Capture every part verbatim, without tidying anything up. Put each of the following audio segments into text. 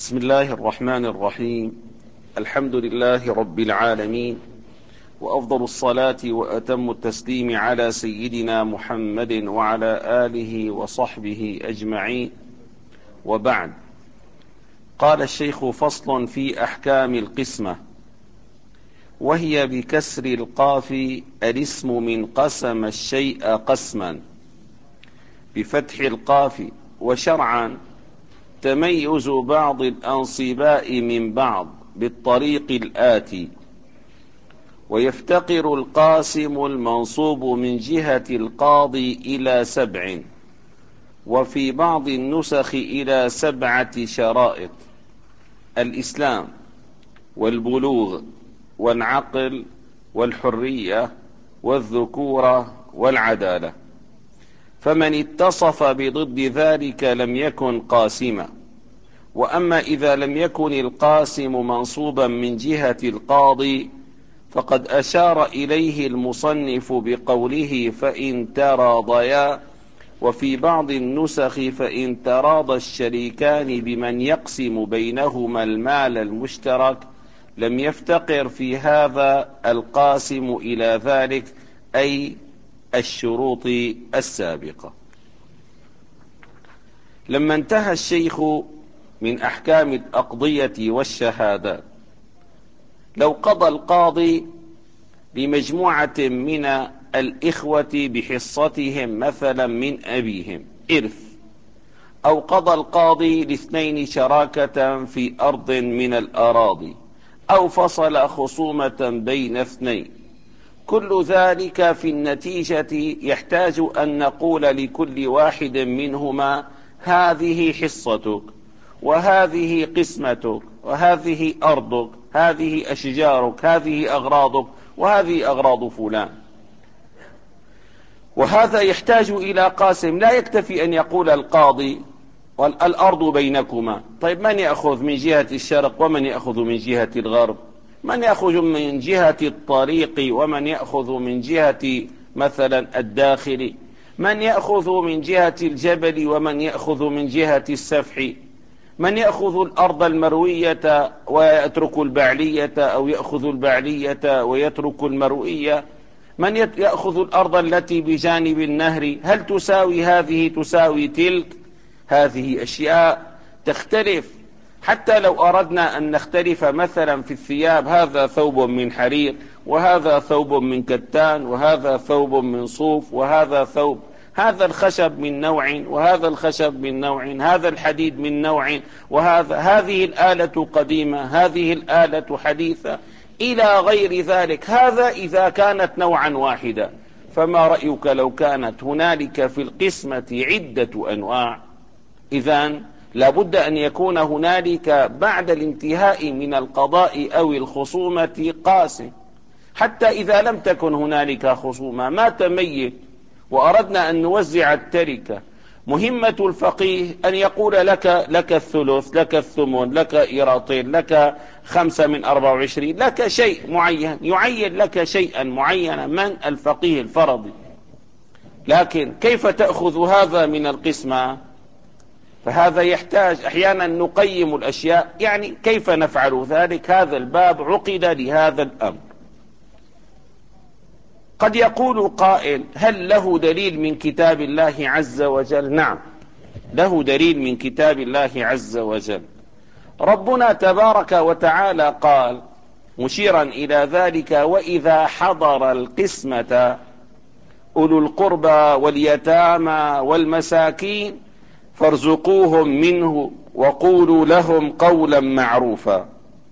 بسم الله الرحمن الرحيم. الحمد لله رب العالمين، وأفضل الصلاة وأتم التسليم على سيدنا محمد وعلى آله وصحبه أجمعين، وبعد. قال الشيخ: فصل في أحكام القسمة، وهي بكسر القاف الاسم من قسم الشيء قسما، بفتح القاف. وشرعا تميز بعض الأنصباء من بعض بالطريق الآتي: ويفتقر القاسم المنصوب من جهة القاضي إلى سبع، وفي بعض النسخ إلى سبعة شرائط: الإسلام والبلوغ والعقل والحرية والذكورة والعدالة. فمن اتصف بضد ذلك لم يكن قاسما. وأما إذا لم يكن القاسم منصوبا من جهة القاضي فقد أشار إليه المصنف بقوله: فإن تراضيا. وفي بعض النسخ: فإن تراضى الشريكان بمن يقسم بينهما المال المشترك لم يفتقر في هذا القاسم إلى ذلك، أي الشروط السابقة. لما انتهى الشيخ من أحكام الأقضية والشهادات، لو قضى القاضي لمجموعة من الإخوة بحصتهم مثلا من أبيهم إرث، أو قضى القاضي لاثنين شراكة في أرض من الأراضي، أو فصل خصومة بين اثنين، كل ذلك في النتيجة يحتاج أن نقول لكل واحد منهما: هذه حصتك، وهذه قسمتك، وهذه أرضك، هذه أشجارك، هذه أغراضك، وهذه أغراض فلان. وهذا يحتاج إلى قاسم. لا يكتفي أن يقول القاضي: الأرض بينكما. طيب، من يأخذ من جهة الشرق ومن يأخذ من جهة الغرب؟ من يأخذ من جهة الطريق ومن يأخذ من جهة مثلا الداخل؟ من يأخذ من جهة الجبل ومن يأخذ من جهة السفح؟ من يأخذ الأرض المروية ويترك البعلية، أو يأخذ البعلية ويترك المروية؟ من يأخذ الأرض التي بجانب النهر؟ هل تساوي هذه تساوي تلك؟ هذه أشياء تختلف. حتى لو أردنا أن نختلف مثلا في الثياب: هذا ثوب من حرير، وهذا ثوب من كتان، وهذا ثوب من صوف، وهذا ثوب، هذا الخشب من نوع وهذا الخشب من نوع، هذا الحديد من نوع وهذا، هذه الآلة قديمة، هذه الآلة حديثة، إلى غير ذلك. هذا إذا كانت نوعا واحدا. فما رأيك لو كانت هنالك في القسمة عدة أنواع؟ إذن لابد أن يكون هنالك بعد الانتهاء من القضاء أو الخصومة قاسم. حتى إذا لم تكن هنالك خصومة، ما تميت وأردنا أن نوزع التركة، مهمة الفقيه أن يقول لك لك الثلث، لك الثمن، لك إيراطين، لك خمسة من أربعة وعشرين، لك شيء معين، يعين لك شيئا معينا. من؟ الفقيه الفرضي. لكن كيف تأخذ هذا من القسمة؟ فهذا يحتاج أحيانا نقيم الأشياء. يعني كيف نفعل ذلك؟ هذا الباب عقد لهذا الأمر. قد يقول قائل: هل له دليل من كتاب الله عز وجل؟ نعم، له دليل من كتاب الله عز وجل. ربنا تبارك وتعالى قال مشيرا إلى ذلك: وإذا حضر القسمة أولو القربى واليتامى والمساكين فارزقوهم منه وقولوا لهم قولا معروفا.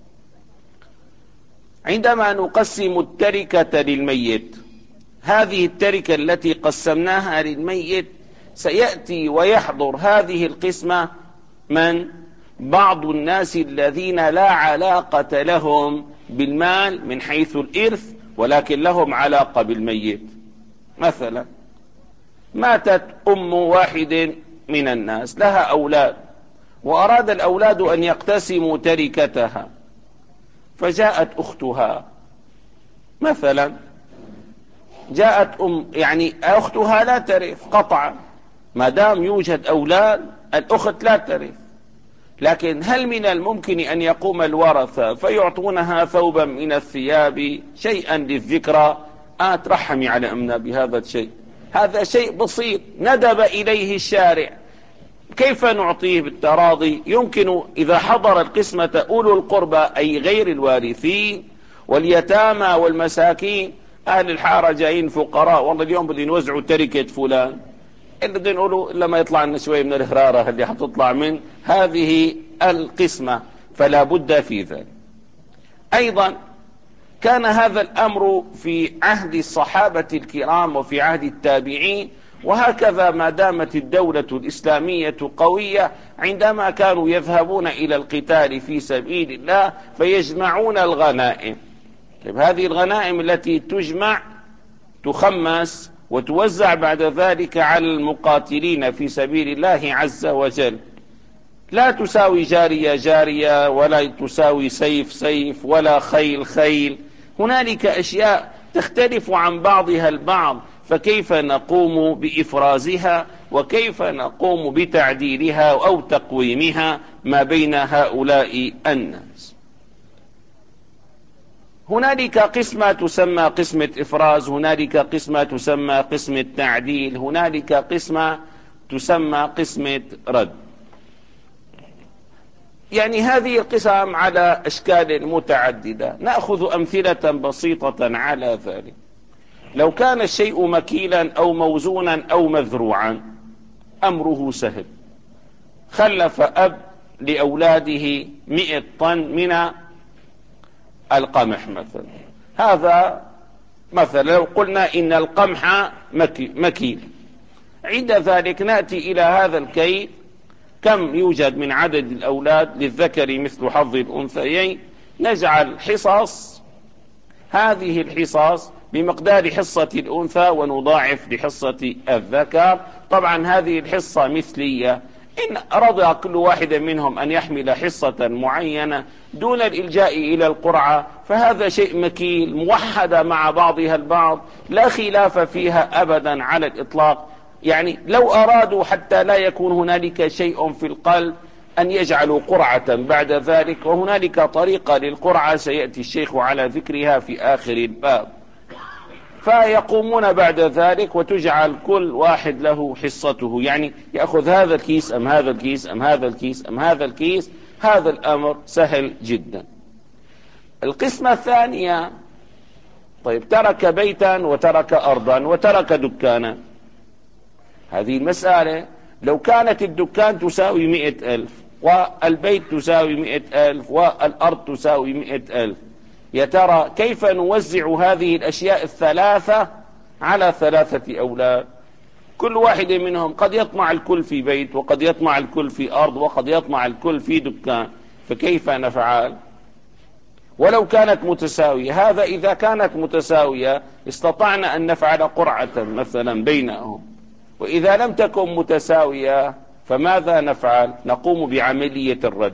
عندما نقسم التركة للميت، هذه التركة التي قسمناها للميت سيأتي ويحضر هذه القسمة من؟ بعض الناس الذين لا علاقة لهم بالمال من حيث الإرث، ولكن لهم علاقة بالميت. مثلا ماتت أم واحد من الناس، لها أولاد، وأراد الأولاد أن يقتسموا تركتها، فجاءت أختها مثلا، جاءت أم يعني أختها لا ترث قطعا، ما دام يوجد أولاد الأخت لا ترث. لكن هل من الممكن أن يقوم الورثة فيعطونها ثوبا من الثياب شيئا للذكرى؟ آه ترحمي على أمنا بهذا الشيء، هذا شيء بسيط ندب إليه الشارع، كيف نعطيه بالتراضي؟ يمكن إذا حضر القسمة أولو القربى أي غير الوارثين واليتامى والمساكين، أهل الحارة جايين فقراء، والله اليوم بدي نوزعوا تركة فلان، اللي بدي نقوله لما يطلع لنا شوي من الهرارة اللي حتطلع من هذه القسمة، فلا بد في ذلك. أيضا كان هذا الأمر في عهد الصحابة الكرام وفي عهد التابعين، وهكذا ما دامت الدولة الإسلامية قوية عندما كانوا يذهبون إلى القتال في سبيل الله فيجمعون الغنائم. طيب هذه الغنائم التي تجمع تخمس وتوزع بعد ذلك على المقاتلين في سبيل الله عز وجل، لا تساوي جارية جارية، ولا تساوي سيف سيف، ولا خيل خيل، هنالك أشياء تختلف عن بعضها البعض، فكيف نقوم بإفرازها وكيف نقوم بتعديلها أو تقويمها ما بين هؤلاء الناس؟ هنالك قسمة تسمى قسمة إفراز، هنالك قسمة تسمى قسمة تعديل، هنالك قسمة تسمى قسمة رد. يعني هذه القسم على أشكال متعددة، نأخذ أمثلة بسيطة على ذلك. لو كان الشيء مكيلا أو موزونا أو مذروعا أمره سهل، خلف أب لأولاده مئة طن من القمح مثلا، هذا مثلا لو قلنا إن القمح مكيل، عند ذلك نأتي إلى هذا الكيل كم يوجد من عدد الأولاد للذكر مثل حظ الأنثيين، نجعل حصص، هذه الحصص بمقدار حصة الأنثى ونضاعف لحصة الذكر. طبعا هذه الحصة مثلية، إن رضى كل واحد منهم أن يحمل حصة معينة دون الإلجاء إلى القرعة فهذا شيء مكيل، موحدة مع بعضها البعض، لا خلاف فيها أبدا على الإطلاق. يعني لو أرادوا حتى لا يكون هنالك شيء في القلب أن يجعلوا قرعة بعد ذلك، وهنالك طريقة للقرعة سيأتي الشيخ على ذكرها في آخر الباب، فيقومون بعد ذلك وتجعل كل واحد له حصته، يعني يأخذ هذا الكيس أم هذا الكيس أم هذا الكيس أم هذا الكيس، هذا الأمر سهل جدا. القسمة الثانية، طيب ترك بيتا وترك أرضا وترك دكانا، هذه المسألة لو كانت الدكان تساوي مئة ألف والبيت تساوي مئة ألف والأرض تساوي مئة ألف، يا ترى كيف نوزع هذه الأشياء الثلاثة على ثلاثة أولاد؟ كل واحد منهم قد يطمع الكل في بيت، وقد يطمع الكل في أرض، وقد يطمع الكل في دكان، فكيف نفعل؟ ولو كانت متساوية، هذا إذا كانت متساوية استطعنا أن نفعل قرعة مثلا بينهم، وإذا لم تكن متساوية فماذا نفعل؟ نقوم بعملية الرد.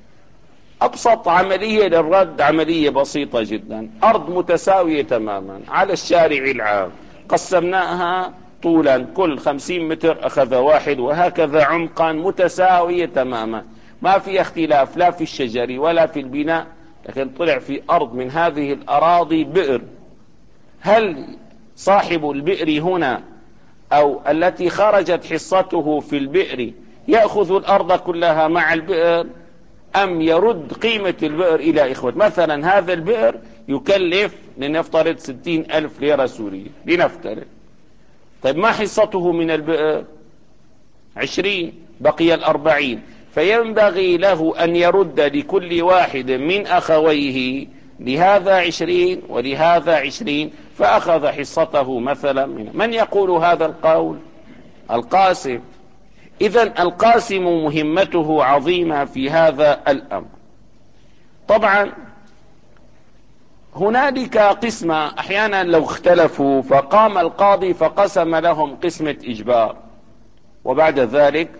أبسط عملية للرد عملية بسيطة جدا، أرض متساوية تماما على الشارع العام، قسمناها طولا كل خمسين متر أخذ واحد، وهكذا عمقا متساوية تماما، ما في اختلاف لا في الشجر ولا في البناء، لكن طلع في أرض من هذه الأراضي بئر، هل صاحب البئر هنا أو التي خرجت حصته في البئر يأخذ الأرض كلها مع البئر أم يرد قيمة البئر إلى إخوة؟ مثلا هذا البئر يكلف لنفترض ستين ألف ليرة سورية لنفترض، طيب ما حصته من البئر؟ عشرين، بقي الأربعين، فينبغي له أن يرد لكل واحد من أخويه لهذا عشرين ولهذا عشرين، فأخذ حصته مثلا من من يقول هذا القول؟ القاسم. إذن القاسم مهمته عظيمة في هذا الأمر. طبعا هنالك قسمة أحيانا لو اختلفوا فقام القاضي فقسم لهم قسمة إجبار، وبعد ذلك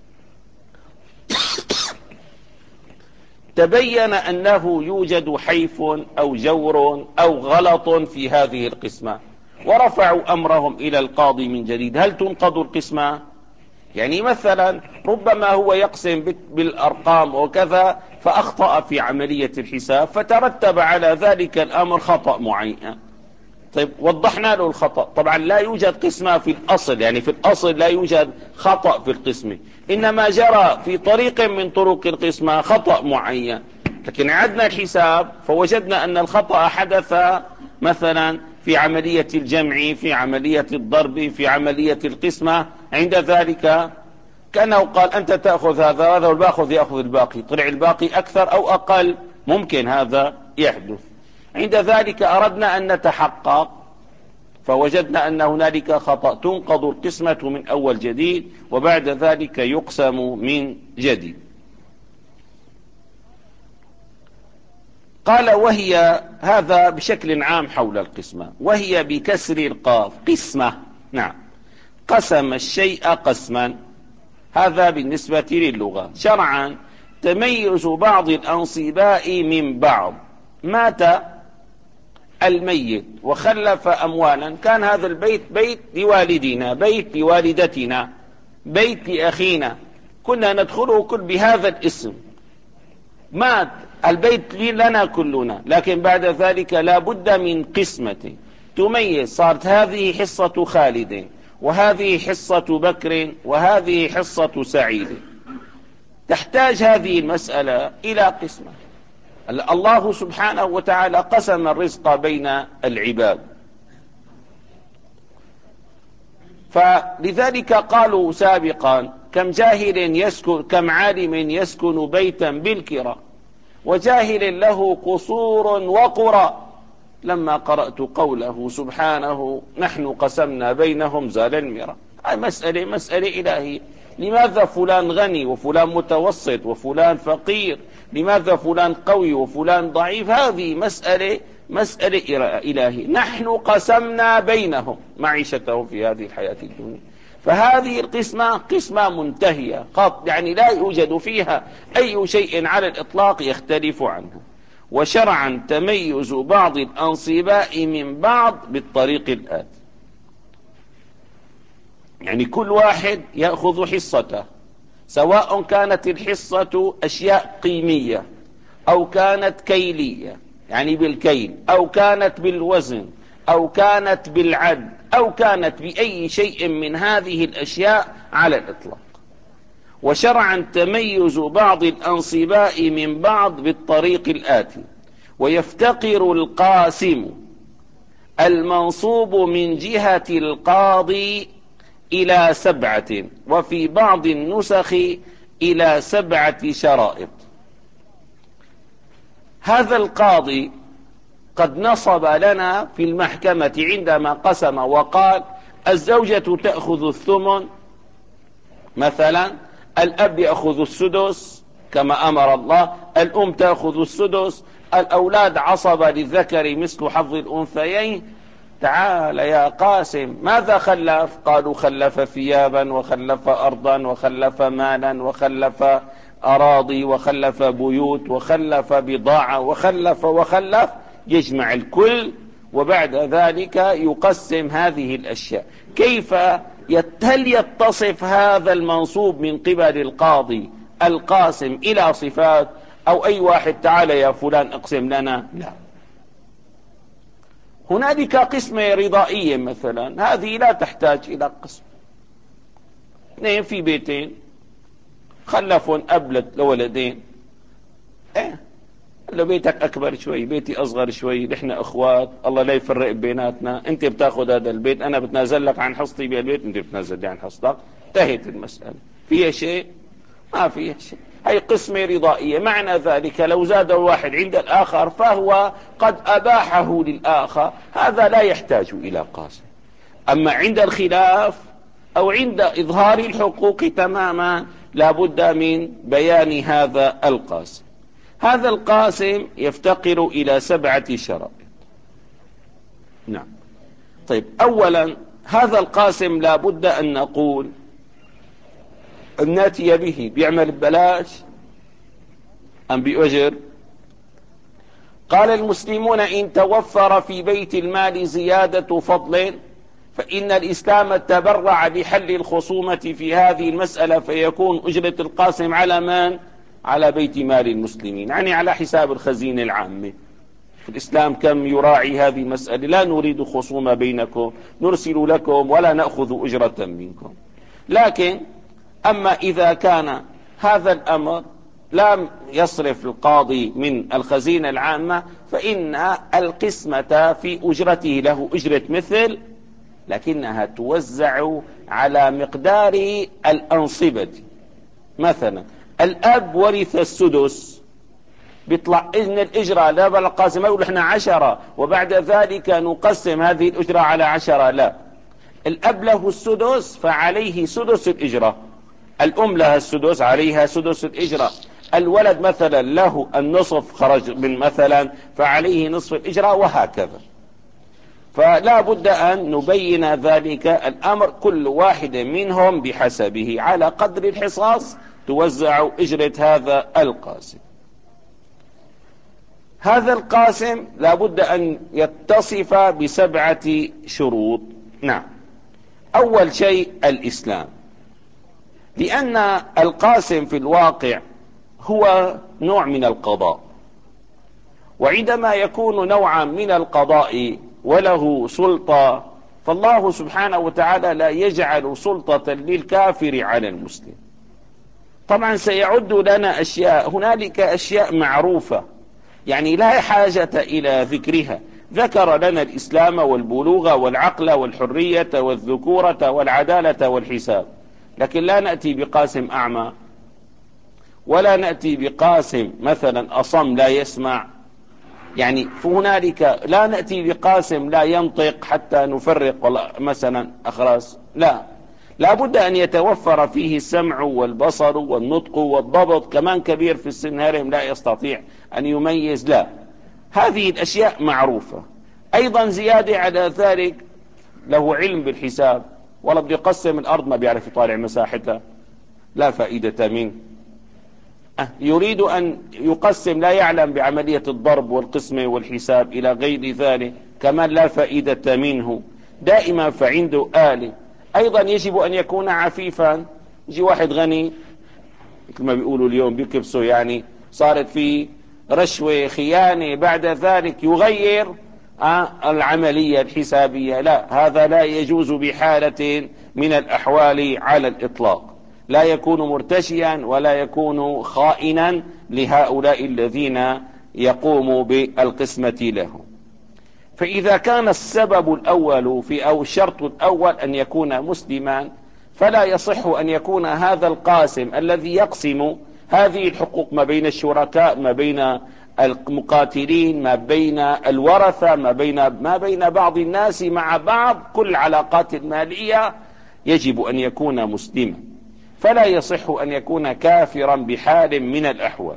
تبين أنه يوجد حيف أو جور أو غلط في هذه القسمة، ورفعوا أمرهم إلى القاضي من جديد، هل تنقض القسمة؟ يعني مثلا ربما هو يقسم بالأرقام وكذا فأخطأ في عملية الحساب فترتب على ذلك الأمر خطأ معين. طيب وضحنا له الخطأ. طبعا لا يوجد قسمة في الأصل، يعني في الأصل لا يوجد خطأ في القسمة، إنما جرى في طريق من طرق القسمة خطأ معين. لكن عدنا الحساب فوجدنا أن الخطأ حدث مثلا في عملية الجمع، في عملية الضرب، في عملية القسمة. عند ذلك كأنه قال أنت تأخذ هذا هذا والباخذ يأخذ الباقي، طلع الباقي أكثر أو أقل، ممكن هذا يحدث. عند ذلك أردنا أن نتحقق فوجدنا أن هنالك خطأ، تنقض القسمة من أول جديد وبعد ذلك يقسم من جديد. قال وهي، هذا بشكل عام حول القسمة، وهي بكسر القاف قسمة. نعم، قسم الشيء قسما، هذا بالنسبة للغة. شرعا تميز بعض الأنصباء من بعض. مات الميت وخلف أموالا، كان هذا البيت بيت لوالدنا، بيت لوالدتنا، بيت لأخينا، كنا ندخله كل بهذا الاسم. مات البيت لنا كلنا، لكن بعد ذلك لا بد من قسمة تميز، صارت هذه حصة خالد وهذه حصة بكر وهذه حصة سعيد. تحتاج هذه المسألة إلى قسمة. الله سبحانه وتعالى قسم الرزق بين العباد، فلذلك قالوا سابقا كم جاهل يسكن، كم عالم يسكن بيتا بالكرة وجاهل له قصور وقرى. لما قرأت قوله سبحانه نحن قسمنا بينهم زال المرى، هاي مسألة مسألة إلهية. لماذا فلان غني وفلان متوسط وفلان فقير؟ لماذا فلان قوي وفلان ضعيف؟ هذه مسألة مسألة إلهية. نحن قسمنا بينهم معيشتهم في هذه الحياة الدنيا. فهذه القسمة قسمة منتهية قط، يعني لا يوجد فيها أي شيء على الإطلاق يختلف عنه. وشرعا تميز بعض الأنصباء من بعض بالطريق الآتي، يعني كل واحد يأخذ حصته، سواء كانت الحصة أشياء قيمية أو كانت كيلية يعني بالكيل، أو كانت بالوزن، أو كانت بالعد، أو كانت بأي شيء من هذه الأشياء على الإطلاق. وشرعا تميز بعض الأنصباء من بعض بالطريق الآتي: ويفتقر القاسم المنصوب من جهة القاضي إلى سبعة، وفي بعض النسخ إلى سبعة شرائط. هذا القاضي قد نصب لنا في المحكمة عندما قسم وقال الزوجة تأخذ الثمن مثلا، الأب يأخذ السدس كما أمر الله، الأم تأخذ السدس، الأولاد عصب للذكر مثل حظ الأنثيين. تعال يا قاسم ماذا خلف؟ قالوا خلف ثيابا وخلف أرضا وخلف مالا وخلف أراضي وخلف بيوت وخلف بضاعة وخلف وخلف. يجمع الكل وبعد ذلك يقسم هذه الأشياء. كيف هل يتصف هذا المنصوب من قبل القاضي القاسم إلى صفات، أو أي واحد تعال يا فلان اقسم لنا؟ لا. هنالك قسمة رضائية مثلا، هذه لا تحتاج إلى قسم. اثنين في بيتين خلفون أب لولدين، ايه لو بيتك أكبر شوي بيتي أصغر شوي، نحن أخوات الله لا يفرق بيناتنا، أنت بتاخذ هذا البيت أنا بتنازل لك عن حصتي بالبيت، أنت بتنازل لي عن حصتك، انتهت المسألة. فيها شيء؟ ما فيها شيء. هي قسمة رضائية، معنى ذلك لو زاد الواحد عند الآخر فهو قد أباحه للآخر، هذا لا يحتاج إلى قاسم. أما عند الخلاف أو عند إظهار الحقوق تماما لابد من بيان هذا القاسم. هذا القاسم يفتقر إلى سبعة شرائط. نعم. طيب، أولا هذا القاسم لابد أن نقول الناتي به بيعمل ببلاش أم بأجر؟ قال المسلمون إن توفر في بيت المال زيادة فضل فإن الإسلام تبرع بحل الخصومة في هذه المسألة، فيكون أجرة القاسم على من؟ على بيت مال المسلمين، يعني على حساب الخزينة العامة. في الإسلام كم يراعي هذه المسألة، لا نريد خصومة بينكم، نرسل لكم ولا نأخذ أجرة منكم. لكن أما إذا كان هذا الأمر لم يصرف القاضي من الخزينة العامة، فإن القسمة في أجرته له أجرة مثل، لكنها توزع على مقدار الأنصبة. مثلا الأب ورث السدس، بيطلع إذن الإجرة لا بالقاسم، ما يقول إحنا عشرة وبعد ذلك نقسم هذه الأجرة على عشرة، لا، الأب له السدس فعليه سدس الإجرة، الأم لها السدس عليها سدس الإجرة، الولد مثلا له النصف خرج من مثلا فعليه نصف الإجرة، وهكذا. فلا بد أن نبين ذلك الأمر، كل واحد منهم بحسبه على قدر الحصاص توزع أجرة هذا القاسم. هذا القاسم لا بد أن يتصف بسبعة شروط. نعم، أول شيء الإسلام، لأن القاسم في الواقع هو نوع من القضاء، وعندما يكون نوعا من القضاء وله سلطة، فالله سبحانه وتعالى لا يجعل سلطة للكافر على المسلم. طبعا سيعد لنا أشياء، هنالك أشياء معروفة يعني لا حاجة إلى ذكرها، ذكر لنا الإسلام والبلوغ والعقل والحرية والذكورة والعدالة والحساب، لكن لا نأتي بقاسم أعمى، ولا نأتي بقاسم مثلا أصم لا يسمع، يعني فهنالك لا نأتي بقاسم لا ينطق حتى نفرق مثلا أخراس، لا، لا بد أن يتوفر فيه السمع والبصر والنطق والضبط، كمان كبير في السن هرم لا يستطيع أن يميز، لا، هذه الأشياء معروفة. أيضا زيادة على ذلك له علم بالحساب، ولا بده يقسم الأرض ما بيعرف يطالع مساحتها، لا فائدة منه. يريد أن يقسم لا يعلم بعملية الضرب والقسمة والحساب إلى غير ذلك، كمان لا فائدة منه دائما، فعنده آلة. أيضا يجب أن يكون عفيفا، يجي واحد غني كما بيقولوا اليوم بيكبسوا، يعني صارت في رشوة خيانة، بعد ذلك يغير العملية الحسابية، لا، هذا لا يجوز بحالة من الأحوال على الإطلاق، لا يكون مرتشيا ولا يكون خائنا لهؤلاء الذين يقوموا بالقسمة له. فإذا كان السبب الأول في أو الشرط الأول أن يكون مسلما، فلا يصح أن يكون هذا القاسم الذي يقسم هذه الحقوق ما بين الشركاء، ما بين المقاتلين، ما بين الورثة، ما بين ما بين بعض الناس مع بعض، كل العلاقات المالية، يجب أن يكون مسلما، فلا يصح أن يكون كافرا بحال من الأحوال،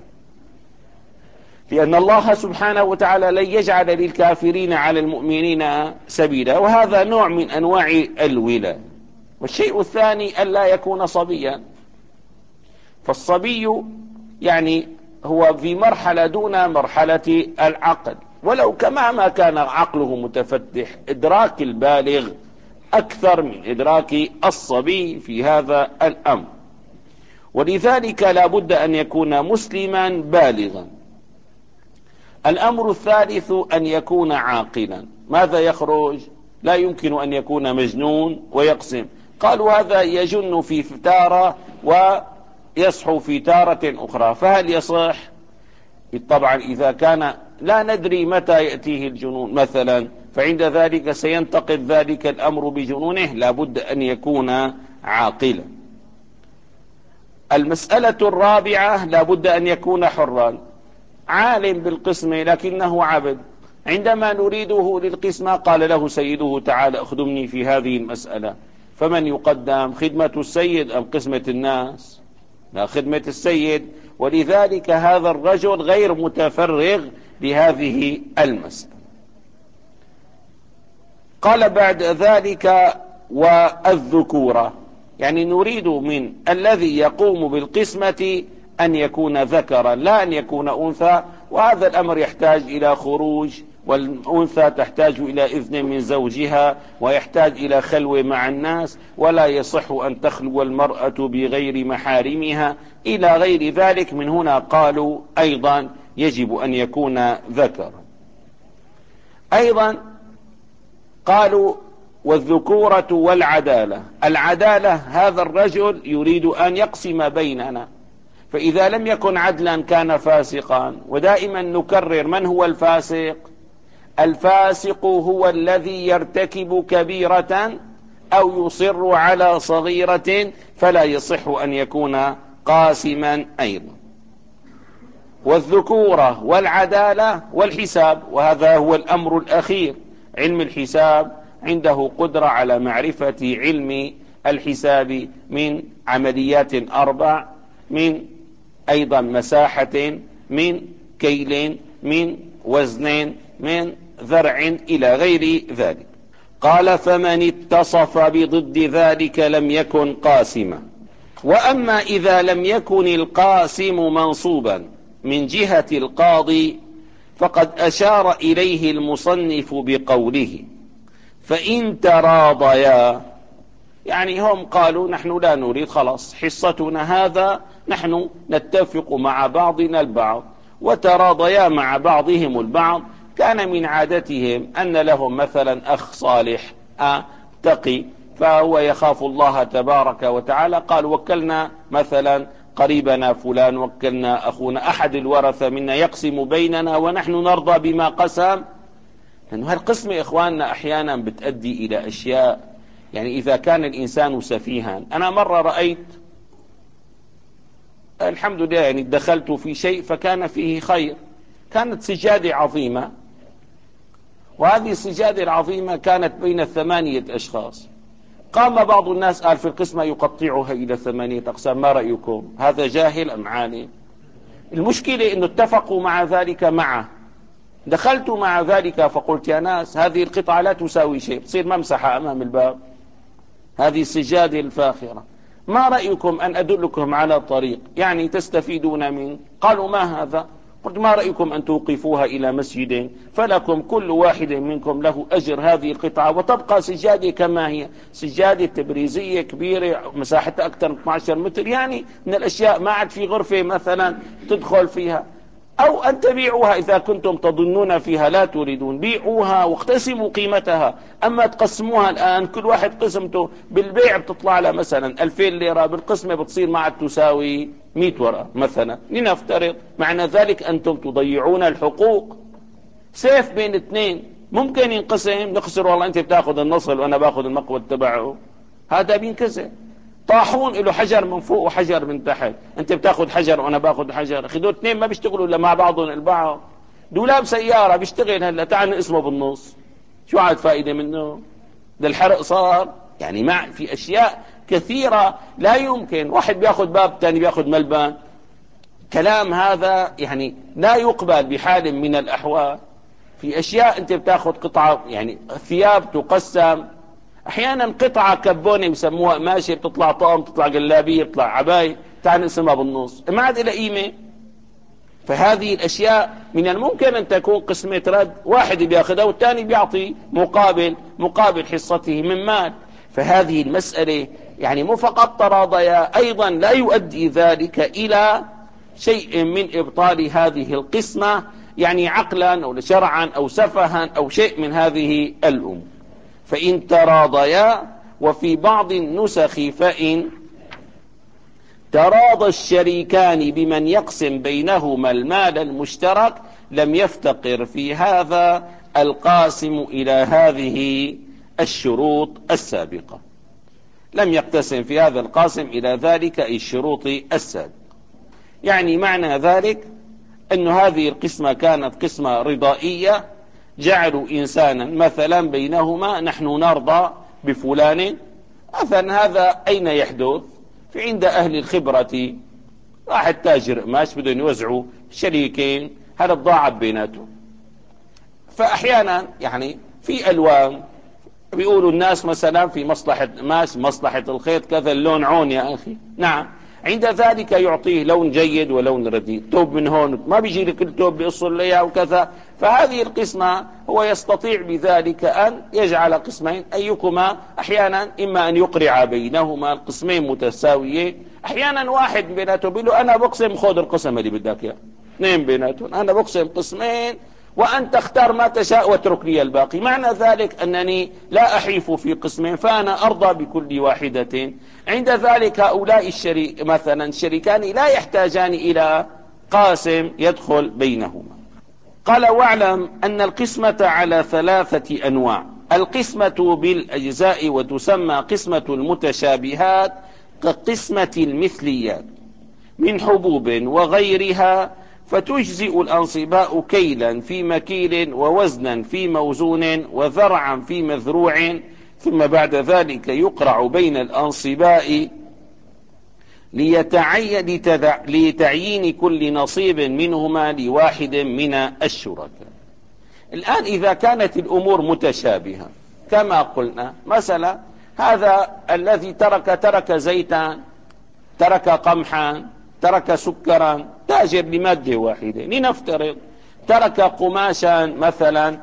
لأن الله سبحانه وتعالى لن يجعل للكافرين على المؤمنين سبيلا، وهذا نوع من أنواع الولاء. والشيء الثاني ألا يكون صبيا، فالصبي يعني هو في مرحلة دون مرحلة العقل، ولو كما ما كان عقله متفتح، إدراك البالغ أكثر من إدراك الصبي في هذا الأمر، ولذلك لا بد أن يكون مسلما بالغا. الأمر الثالث أن يكون عاقلا. ماذا يخرج؟ لا يمكن أن يكون مجنون ويقسم، قالوا هذا يجن في تارة ويصحو في تارة أخرى، فهل يصح؟ طبعا إذا كان لا ندري متى يأتيه الجنون مثلا، فعند ذلك سينتقد ذلك الأمر بجنونه، لا بد أن يكون عاقلا. المسألة الرابعة لا بد أن يكون حرا، عالم بالقسمة لكنه عبد، عندما نريده للقسمة قال له سيده تعالى اخدمني في هذه المسألة، فمن يقدم، خدمة السيد أم قسمة الناس؟ لا، خدمة السيد، ولذلك هذا الرجل غير متفرغ لهذه المسألة. قال بعد ذلك والذكورة، يعني نريد من الذي يقوم بالقسمة أن يكون ذكرا لا أن يكون أنثى، وهذا الأمر يحتاج إلى خروج والأنثى تحتاج إلى إذن من زوجها ويحتاج إلى خلوة مع الناس، ولا يصح أن تخلو المرأة بغير محارمها إلى غير ذلك. من هنا قالوا أيضا يجب أن يكون ذكر. أيضا قالوا والذكورة والعدالة. العدالة هذا الرجل يريد أن يقسم بيننا، فإذا لم يكن عدلا كان فاسقا. ودائما نكرر من هو الفاسق؟ الفاسق هو الذي يرتكب كبيرة أو يصر على صغيرة، فلا يصح أن يكون قاسما أيضا. والذكورة والعدالة والحساب، وهذا هو الأمر الأخير. علم الحساب عنده قدرة على معرفة علم الحساب من عمليات أربع، من أيضا مساحة، من كيل، من وزن، من ذرع إلى غير ذلك. قال فمن اتصف بضد ذلك لم يكن قاسما. وأما إذا لم يكن القاسم منصوبا من جهة القاضي فقد أشار إليه المصنف بقوله فإن تراضيا، يعني هم قالوا نحن لا نريد، خلاص حصتنا هذا، نحن نتفق مع بعضنا البعض، وتراضيا مع بعضهم البعض. كان من عادتهم أن لهم مثلا أخ صالح أه تقي، فهو يخاف الله تبارك وتعالى، قال وكلنا مثلا قريبنا فلان، وكلنا أخونا أحد الورثة منا يقسم بيننا ونحن نرضى بما قسم. لأنه هالقسمة إخواننا أحيانا بتؤدي إلى أشياء، يعني إذا كان الإنسان سفيها. أنا مرة رأيت الحمد لله يعني دخلت في شيء فكان فيه خير، كانت سجادة عظيمة، وهذه السجادة العظيمة كانت بين ثمانية أشخاص. قام بعض الناس قال في القسمة يقطعها إلى ثمانية أقسام، ما رأيكم؟ هذا جاهل أم عالم؟ المشكلة إنه اتفقوا مع ذلك معه. دخلت مع ذلك فقلت يا ناس هذه القطعة لا تساوي شيء، تصير ممسحة أمام الباب، هذه السجادة الفاخرة، ما رأيكم أن أدلكم على طريق يعني تستفيدون منه؟ قالوا ما هذا؟ قلت ما رأيكم أن توقفوها إلى مسجد فلكم كل واحد منكم له أجر هذه القطعة، وتبقى سجادة كما هي، سجادة تبريزية كبيرة مساحتها أكثر من اثني عشر متر، يعني من الأشياء ما عاد في غرفة مثلا تدخل فيها. أو أن تبيعوها إذا كنتم تظنون فيها لا تريدون، بيعوها واقتسموا قيمتها. أما تقسموها الآن كل واحد قسمته بالبيع بتطلع على مثلا ألفين ليرة، بالقسمة بتصير ما عاد تساوي مئة ورقة مثلا، لنفترض. معنى ذلك أنتم تضيعون الحقوق. سيف بين اثنين ممكن ينقسم، نخسر والله أنت بتاخذ النصل وأنا باخذ المقود تبعه، هذا بينكسر. طاحون له حجر من فوق وحجر من تحت، انت بتاخذ حجر وانا باخذ حجر، اخي دول اثنين ما بيشتغلوا الا مع بعضهم البعض. دولاب سيارة بيشتغل هلا، تعال اسمه بالنص، شو عاد فائدة منه؟ ده الحرق صار. يعني مع في اشياء كثيرة لا يمكن، واحد بياخذ باب ثاني بياخذ ملبن، كلام هذا يعني لا يقبل بحال من الاحوال. في اشياء انت بتاخذ قطعة، يعني ثياب تقسم، احيانا قطعة كبونة بسموها قماشة، بتطلع طقم، بتطلع جلابية، بتطلع عباية، تعال نقسمها بالنص، ما عاد لها قيمة. فهذه الاشياء من الممكن ان تكون قسمة رد، واحد بياخذها والثاني بيعطي مقابل مقابل حصته من مال. فهذه المسألة يعني مو فقط تراضيا، ايضا لا يؤدي ذلك الى شيء من ابطال هذه القسمة، يعني عقلا او شرعا او سفها او شيء من هذه الامور. فإن تراضيا. وفي بعض النسخ فإن تراضى الشريكان بمن يقسم بينهما المال المشترك لم يفتقر في هذا القاسم إلى هذه الشروط السابقة، لم يقتسم في هذا القاسم إلى ذلك الشروط السابقة. يعني معنى ذلك أن هذه القسمة كانت قسمة رضائية، جعلوا إنسانا مثلا بينهما نحن نرضى بفلان مثلا. هذا أين يحدث؟ في عند أهل الخبرة، واحد تاجر قماش بدهم يوزعوا شريكين، هذا بضاعة بيناتهم. فأحيانا يعني في ألوان بيقولوا الناس مثلا في مصلحة قماش، مصلحة الخيط كذا اللون عون يا أخي، نعم عند ذلك يعطيه لون جيد ولون رديء، توب من هون ما بيجي لكل توب بيقصر ليها وكذا. فهذه القسمة هو يستطيع بذلك أن يجعل قسمين، أيكما أحيانا إما أن يقرع بينهما القسمين متساويين، أحيانا واحد بيناتهم بيقول له أنا بقسم خذ القسم اللي بدك إياه، اثنين بيناتهم أنا بقسم قسمين وأن تختار ما تشاء واترك لي الباقي. معنى ذلك أنني لا أحيف في قسمين فأنا أرضى بكل واحدة. عند ذلك هؤلاء الشريك مثلا الشريكان لا يحتاجان إلى قاسم يدخل بينهما. قال واعلم أن القسمة على ثلاثة أنواع: القسمة بالأجزاء وتسمى قسمة المتشابهات كقسمة المثليات من حبوب وغيرها، فتجزئ الأنصباء كيلا في مكيل ووزنا في موزون وذرعا في مذروع، ثم بعد ذلك يقرع بين الأنصباء ليتعين لتعيين كل نصيب منهما لواحد من الشركاء. الآن إذا كانت الأمور متشابهة كما قلنا، مثلا هذا الذي ترك ترك زيتا، ترك قمحا، ترك سكرا، تاجر لمادة واحدة. لنفترض ترك قماشا مثلا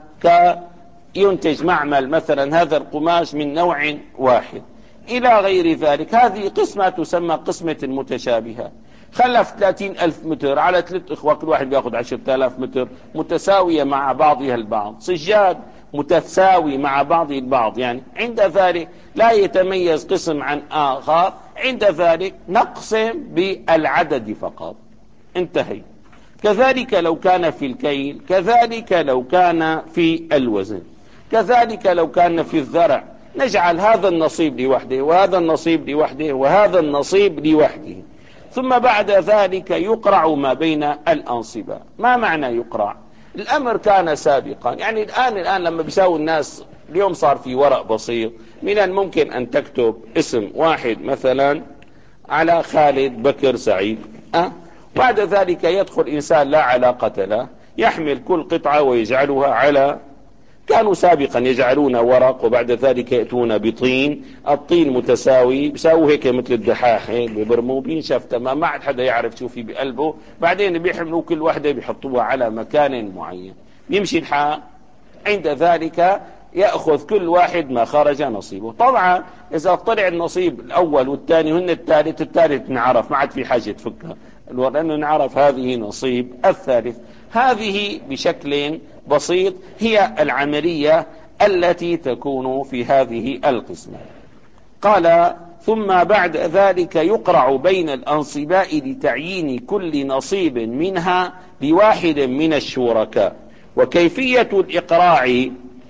كينتج معمل مثلا هذا القماش من نوع واحد إلى غير ذلك، هذه قسمة تسمى قسمة المتشابهة. خلف ثلاثين ألف متر على ثلاث إخوة كل واحد بيأخذ عشرة آلاف متر متساوية مع بعضها البعض، سجاد متساوي مع بعضه البعض، يعني عند ذلك لا يتميز قسم عن آخر، عند ذلك نقسم بالعدد فقط، انتهي. كذلك لو كان في الكيل، كذلك لو كان في الوزن، كذلك لو كان في الزرع، نجعل هذا النصيب لوحده وهذا النصيب لوحده وهذا النصيب لوحده، ثم بعد ذلك يقرع ما بين الأنصبة. ما معنى يقرع؟ الأمر كان سابقا، يعني الآن الآن لما بيساوي الناس اليوم صار في ورق بسيط، من الممكن أن تكتب اسم واحد مثلا على خالد بكر سعيد، أه؟ بعد ذلك يدخل إنسان لا علاقة له يحمل كل قطعة ويجعلها على، كانوا سابقا يجعلون ورق وبعد ذلك يأتون بطين، الطين متساوي بيساووا هيك مثل الدحاح هيك ببرموا بينشف تمام، ما عاد حدا يعرف شو في بقلبه، بعدين بيحملوا كل وحدة بيحطوها على مكان معين يمشي الحال. عند ذلك يأخذ كل واحد ما خرج نصيبه. طبعا إذا طلع النصيب الأول والثاني هن الثالث، الثالث نعرف ما عاد في حاجة تفكها لأنه نعرف هذه نصيب الثالث. هذه بشكل بسيط هي العملية التي تكون في هذه القسمة. قال ثم بعد ذلك يقرع بين الأنصباء لتعيين كل نصيب منها لواحد من الشركاء. وكيفية الإقراع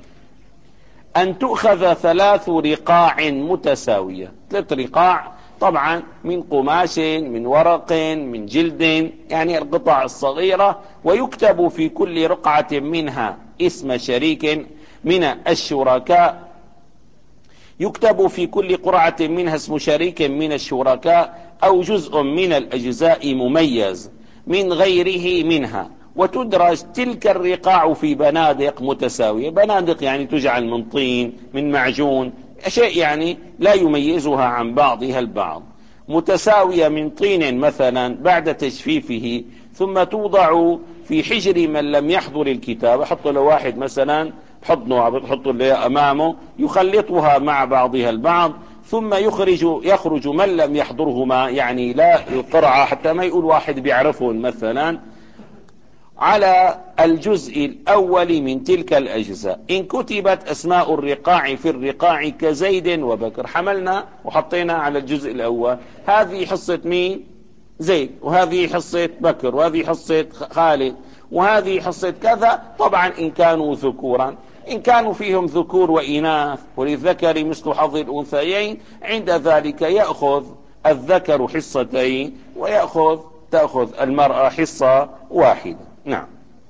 أن تؤخذ ثلاث رقاع متساوية، ثلاث رقاع طبعا من قماش من ورق من جلد، يعني القطع الصغيرة، ويكتب في كل رقعة منها اسم شريك من الشركاء، يكتب في كل قرعة منها اسم شريك من الشركاء أو جزء من الأجزاء مميز من غيره منها، وتدرج تلك الرقاع في بنادق متساوية. بنادق يعني تجعل من طين من معجون، شيء يعني لا يميزها عن بعضها البعض، متساوية من طين مثلا بعد تجفيفه، ثم توضع في حجر من لم يحضر الكتاب. حط له واحد مثلا حضنه بتحط له أمامه يخلطها مع بعضها البعض، ثم يخرج يخرج من لم يحضرهما، يعني لا يقرع حتى ما يقول واحد بيعرفهم مثلا، على الجزء الأول من تلك الأجزاء. إن كتبت أسماء الرقاع في الرقاع كزيد وبكر، حملنا وحطينا على الجزء الأول، هذه حصة مين؟ زيد، وهذه حصة بكر، وهذه حصة خالد، وهذه حصة كذا. طبعا إن كانوا ذكورا، إن كانوا فيهم ذكور وإناث وللذكر مثل حظ الأنثيين، عند ذلك يأخذ الذكر حصتين ويأخذ تأخذ المرأة حصة واحدة. نعم.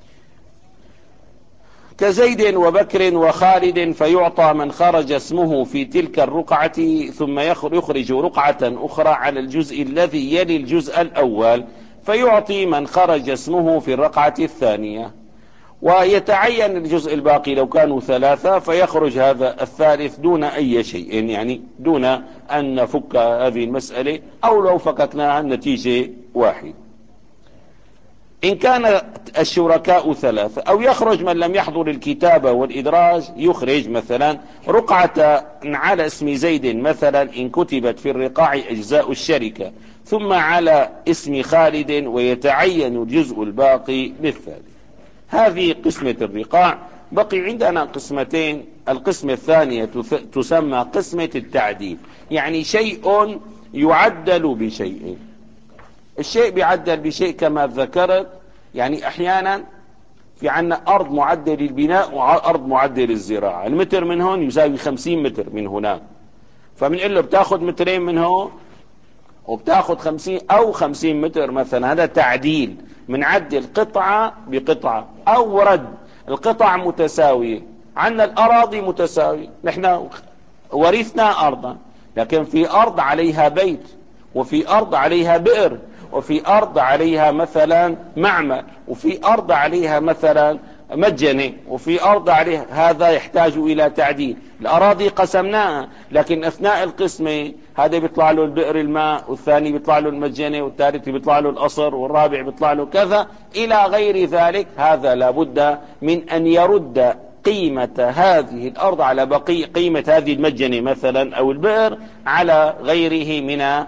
كزيد وبكر وخالد، فيعطى من خرج اسمه في تلك الرقعة، ثم يخرج رقعة أخرى على الجزء الذي يلي الجزء الأول، فيعطي من خرج اسمه في الرقعة الثانية. ويتعين الجزء الباقي لو كانوا ثلاثة فيخرج هذا الثالث دون أي شيء، يعني دون أن نفك هذه المسألة، أو لو فككناها النتيجة واحد. إن كان الشركاء ثلاثة أو يخرج من لم يحضر الكتابة والإدراج، يخرج مثلا رقعة على اسم زيد مثلا إن كتبت في الرقاع أجزاء الشركة، ثم على اسم خالد، ويتعين الجزء الباقي للثالث. هذه قسمة الرقاع. بقي عندنا قسمتين. القسمة الثانية تسمى قسمة التعديل، يعني شيء يعدل بشيء. الشيء بيعدل بشيء كما ذكرت، يعني احيانا في عنا ارض معدل البناء وارض معدل الزراعة. المتر من هون يساوي خمسين متر من هناك، فبنقول له بتاخذ مترين من هون وبتاخذ خمسين او خمسين متر مثلا. هذا تعديل، بنعدل قطعة بقطعة او رد. القطع متساوية، عنا الاراضي متساوية، نحن ورثنا ارضا، لكن في ارض عليها بيت، وفي ارض عليها بئر، وفي ارض عليها مثلا معمل، وفي ارض عليها مثلا مجنة، وفي ارض عليها. هذا يحتاج الى تعديل. الاراضي قسمناها، لكن اثناء القسمة هذا بيطلع له البئر الماء، والثاني بيطلع له المجنة، والثالث بيطلع له القصر، والرابع بيطلع له كذا الى غير ذلك. هذا لابد من ان يرد قيمة هذه الارض على بقي قيمة هذه المجنة مثلا او البئر على غيره من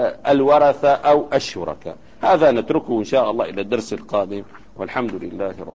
الورثة أو الشركاء. هذا نتركه إن شاء الله إلى الدرس القادم، والحمد لله رب